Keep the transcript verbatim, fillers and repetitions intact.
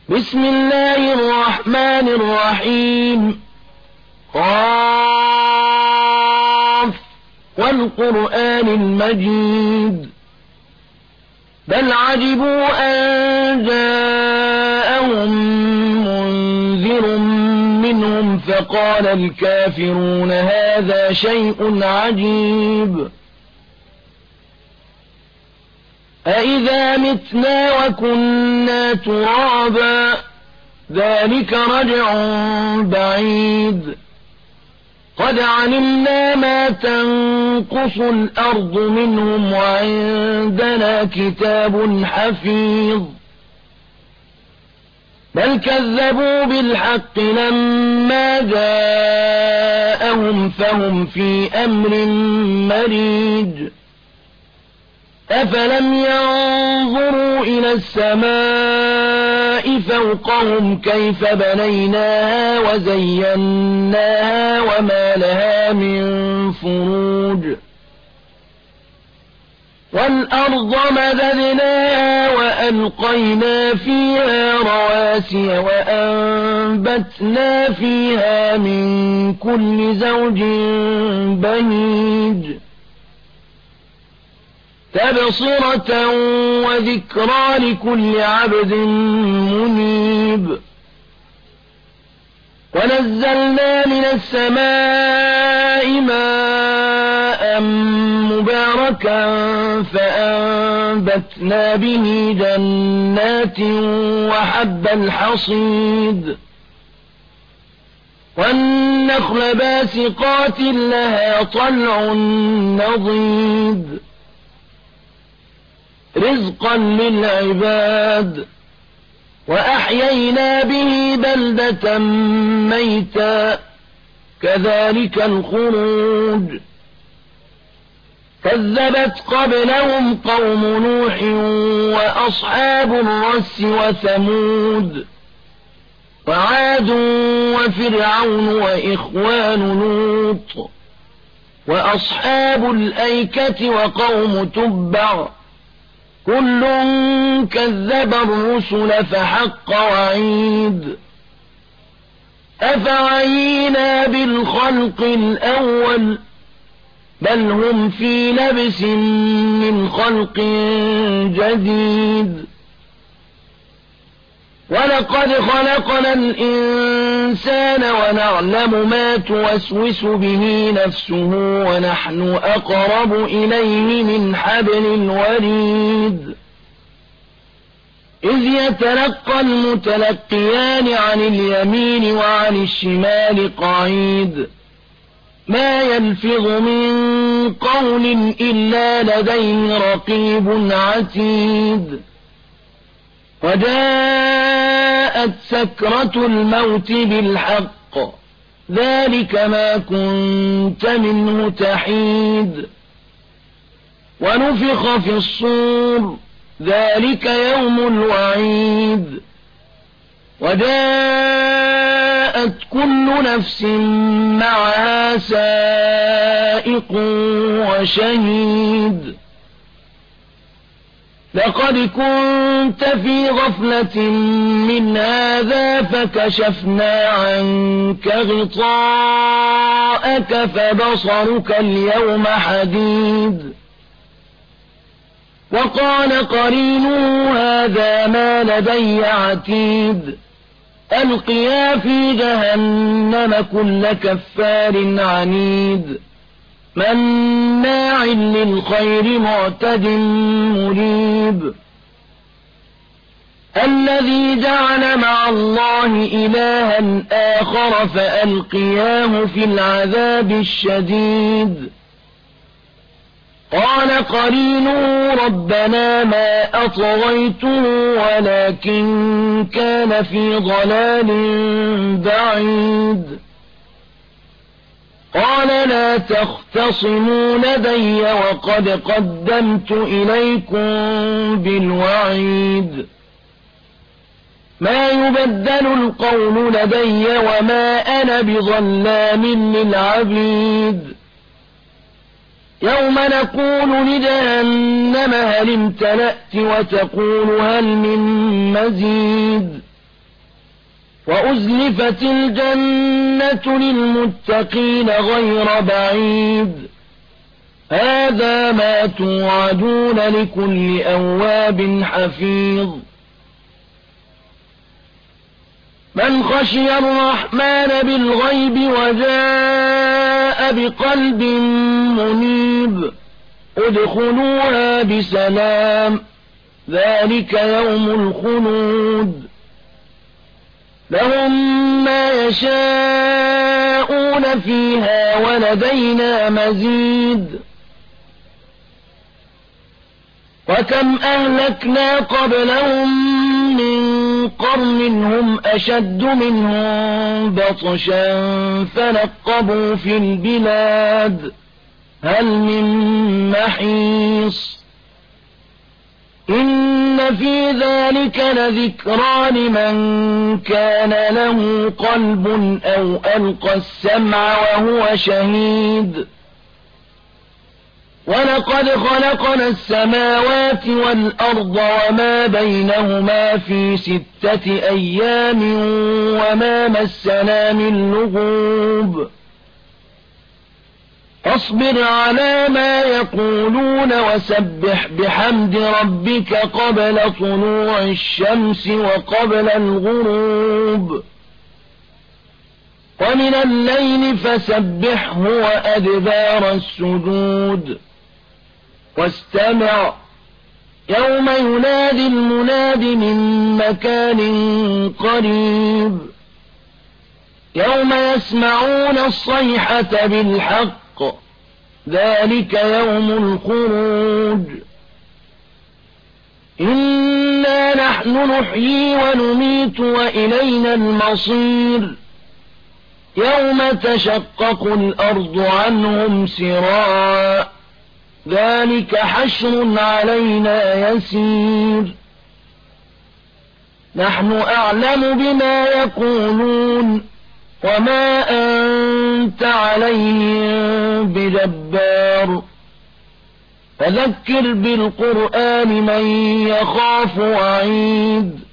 بسم الله الرحمن الرحيم. قاف والقرآن المجيد. بل عجبوا أن جاءهم منذر منهم فقال الكافرون هذا شيء عجيب. أإذا متنا وكنا ترابا ذلك رجع بعيد. قد علمنا ما تنقص الأرض منهم وعندنا كتاب حفيظ. بل كذبوا بالحق لما جاءهم فهم في أمر مريج. أفلم ينظروا إلى السماء فوقهم كيف بنيناها وزيناها وما لها من فروج. والأرض مددناها وألقينا فيها رواسي وأنبتنا فيها من كل زوج بهيج تبصرة وذكرى لكل عبد منيب. ونزلنا من السماء ماء مباركا فأنبتنا به جنات وحب الحصيد والنخل باسقات لها طلع نضيد رزقا للعباد. وأحيينا به بلدة ميتا كذلك الخروج. كذبت قبلهم قوم نوح وأصحاب الرس وثمود وعاد وفرعون وإخوان لوط وأصحاب الأيكة وقوم تبع كل كذب الرسل فحق وعيد. أفعينا بالخلق الأول بل هم في لبس من خلق جديد. ولقد خلقنا الإنسان ونعلم ما توسوس به نفسه ونحن أقرب إليه من حبل الوريد. إذ يتلقى المتلقيان عن اليمين وعن الشمال قعيد. ما يلفظ من قول إلا لديه رقيب عتيد. وجاءت سكرة الموت بالحق ذلك ما كنت منه تحيد. ونفخ في الصور ذلك يوم الوعيد. وجاءت كل نفس معها سائق وشهيد. لقد كنت في غفلة من هذا فكشفنا عنك غطاءك فبصرك اليوم حديد. وقال قرينه هذا ما لدي عتيد. ألقيا في جهنم كل كفار عنيد مناع للخير معتد مريب. الذي جعل مع الله إلها آخر فألقياه في العذاب الشديد. قال قرينه ربنا ما أطغيته ولكن كان في ضلال بعيد. قال لا تختصموا لدي وقد قدمت إليكم بالوعيد. ما يبدل القول لدي وما أنا بظلام للعبيد. يوم نقول لجهنم هل امتلأت وتقول هل من مزيد وأزلفت الجنة للمتقين غير بعيد هذا ما توعدون لكل أواب حفيظ من خشي الرحمن بالغيب وجاء بقلب منيب ادخلوها بسلام ذلك يوم الخلود لهم ما يشاءون فيها ولدينا مزيد وكم أهلكنا قبلهم من قرن هم أشد منهم بطشا فنقبوا في البلاد هل من محيص إن في ذلك لذكرى لمن كان له قلب أو ألقى السمع وهو شهيد ولقد خلقنا السماوات والأرض وما بينهما في ستة أيام وما مسنا من لغوب فاصبر على ما يقولون وسبح بحمد ربك قبل طلوع الشمس وقبل الغروب ومن الليل فسبحه وأدبار السجود واستمع يوم ينادي المناد من مكان قريب يوم يسمعون الصيحة بالحق ذلك يوم الخروج إنا نحن نحيي ونميت وإلينا المصير يوم تشقق الأرض عنهم سراعا ذلك حشر علينا يسير نحن أعلم بما يقولون وما أنت عليهم بجبار فذكر بالقرآن من يخاف وعيد